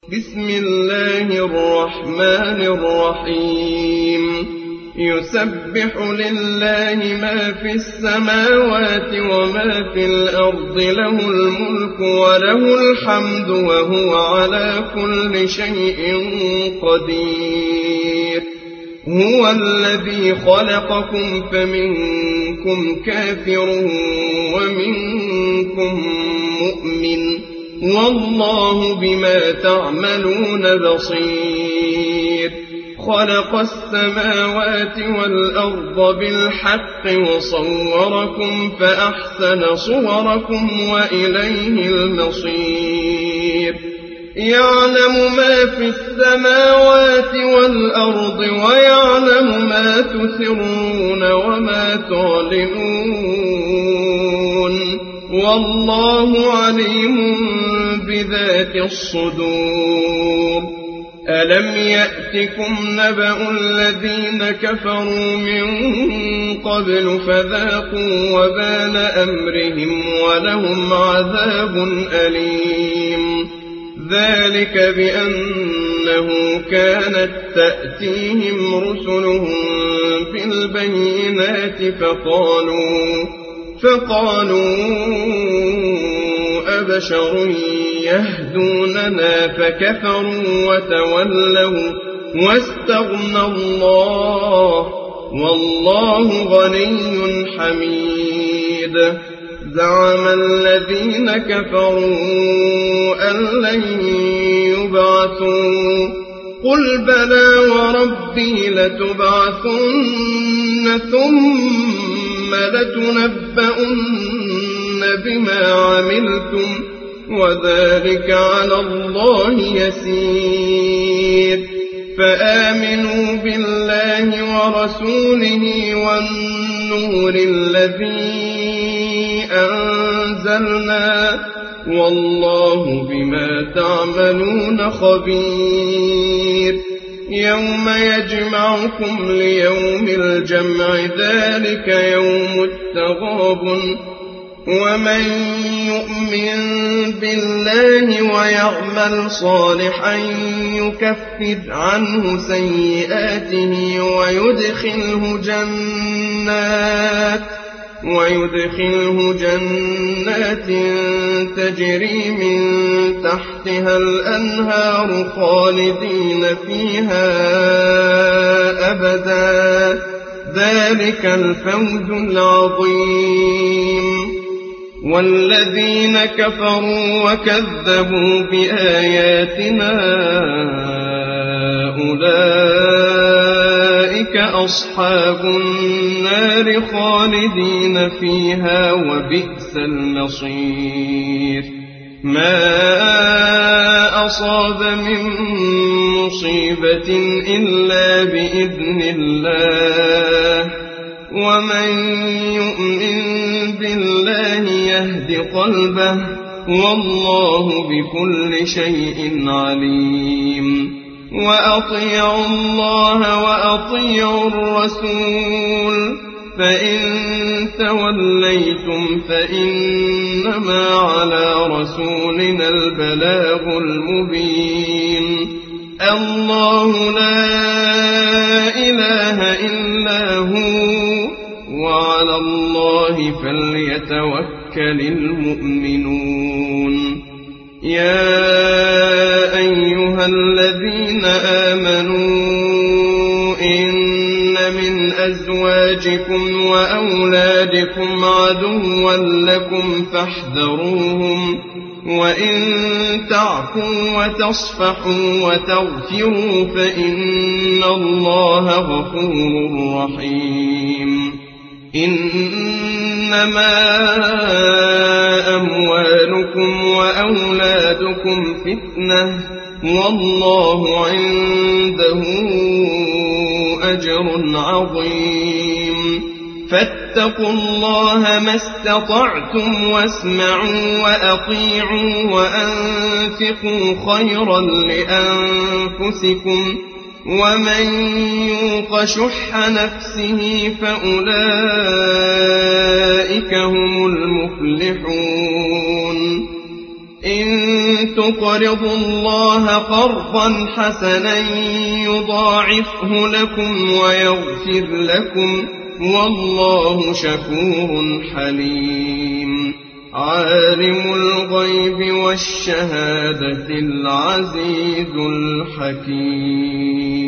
بسم الله الرحمن الرحيم يسبح لله ما في السماوات وما في الأرض له الملك وله الحمد وهو على كل شيء قدير هو الذي خلقكم فمنكم كافر ومنكم مؤمن والله بما تعملون بصير خلق السماوات والأرض بالحق وصوركم فأحسن صوركم وإليه المصير يعلم ما في السماوات والأرض ويعلم ما تسرون وما تعلنون والله عليم بذات الصدور ألم يأتكم نبأ الذين كفروا من قبل فذاقوا وبال أمرهم ولهم عذاب أليم ذلك بأنه كانت تأتيهم رسلهم بالبينات فقالوا أبشر يهدوننا فكفروا وتولوا واستغنى الله والله غني حميد زعم الذين كفروا أن لن يبعثوا قل بلى وربي لتبعثن ثم لتنبؤن بما عملتم وذلك على الله يسير فآمنوا بالله ورسوله والنور الذي أنزلنا والله بما تعملون خبير يوم يجمعكم ليوم الجمع ذلك يوم التغابن ومن يؤمن بالله ويعمل صالحا يكفر عنه سيئاته ويدخله جنات تجري من تحتها الأنهار خالدين فيها أبدا ذلك الفوز العظيم والذين كفروا وكذبوا بآياتنا أولئك أصحاب النار خالدين فيها وبئس المصير ما أصاب من مصيبة إلا بإذن الله ومن يؤمن بالله يهد قلبه والله بكل شيء عليم وأطيعوا الله وأطيعوا الرسول فإن توليتم فإنما على رسولنا البلاغ المبين الله لا إله إلا هو وعلى الله فليتوكل المؤمنون يا أيها الذين آمنوا إن من أزواجكم وأولادكم عدوا لكم فاحذروهم وإن تعفوا وتصفحوا وتغفروا فإن الله غفور رحيم إنما أموالكم وأولادكم فتنة والله عنده أجر عظيم فاتقوا الله ما استطعتم واسمعوا وأطيعوا وأنفقوا خيرا لأنفسكم ومن يوق شح نفسه فأولئك هم المفلحون إن تقرضوا الله قرضا حسنا يضاعفه لكم ويغفر لكم والله شكور حليم عالم الغيب والشهادة العزيز الحكيم